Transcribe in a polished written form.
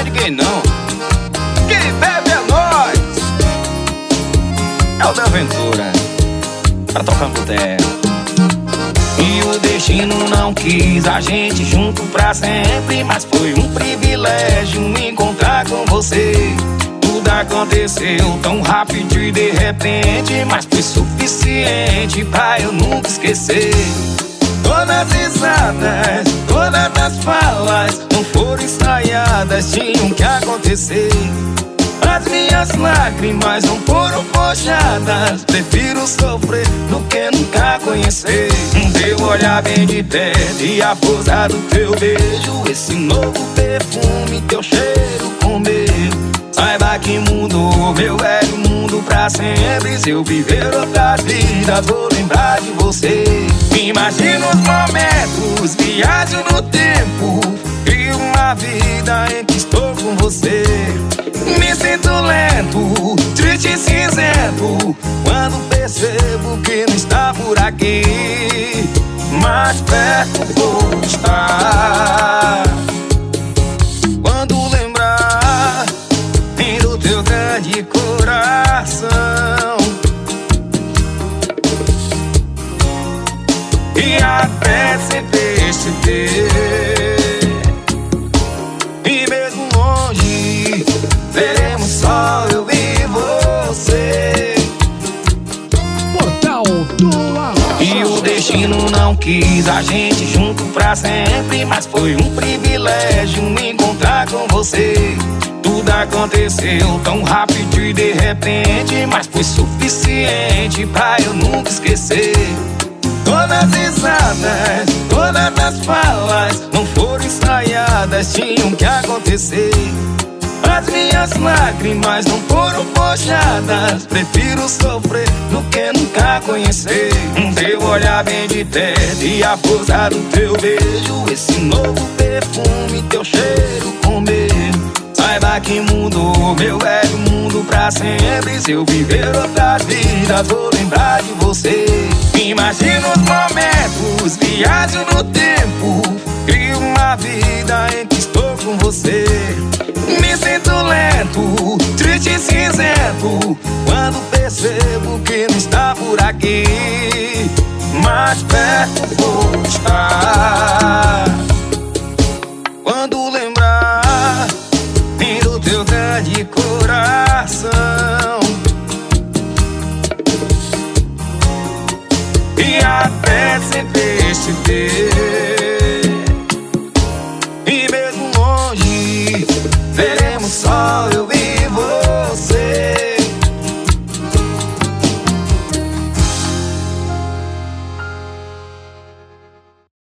ninguém não. Quem bebe é nós. É o da aventura pra tocar pro terra. E o destino não quis a gente junto pra sempre, mas foi um privilégio me encontrar com você. Tudo aconteceu tão rápido e de repente, mas foi suficiente pra eu nunca esquecer. Todas as risadas, todas as falas não foram ensaiadas, tinham que acontecer. As minhas lágrimas não foram forjadas, prefiro sofrer do que nunca conhecer. Teu olhar bem de perto e a força do teu beijo, esse novo perfume, teu cheiro com medo. Saiba que mudou meu velho mundo pra sempre. Se eu viver outras vidas, vou lembrar de você. Imagino os momentos, viajo no tempo, crio uma vida em que estou com você. Me sinto lento, triste e cinzento quando percebo que não está por aqui. Mais perto vou estar quando lembrar do teu grande coração e até se perceber. E mesmo longe veremos só eu e você. Portal do Arrocha. E o destino não quis a gente junto pra sempre, mas foi um privilégio me encontrar com você. Tudo aconteceu tão rápido e de repente, mas foi suficiente pra eu nunca esquecer. Todas as risadas, todas as falas não foram ensaiadas, tinham que acontecer. As minhas lágrimas não foram forjadas, prefiro sofrer do que nunca conhecer. Teu olhar bem de perto e a força do teu beijo, esse novo perfume, teu cheiro com medo. Saiba que mudou meu velho mundo pra sempre. Se eu viver outras vidas, vou lembrar de você. Imagino os momentos, viajo no tempo, crio uma vida em que estou com você. Me sinto lento, triste e cinzento quando percebo que não está por aqui. Mais perto vou estar quando lembrar do teu grande coração e até se perceber.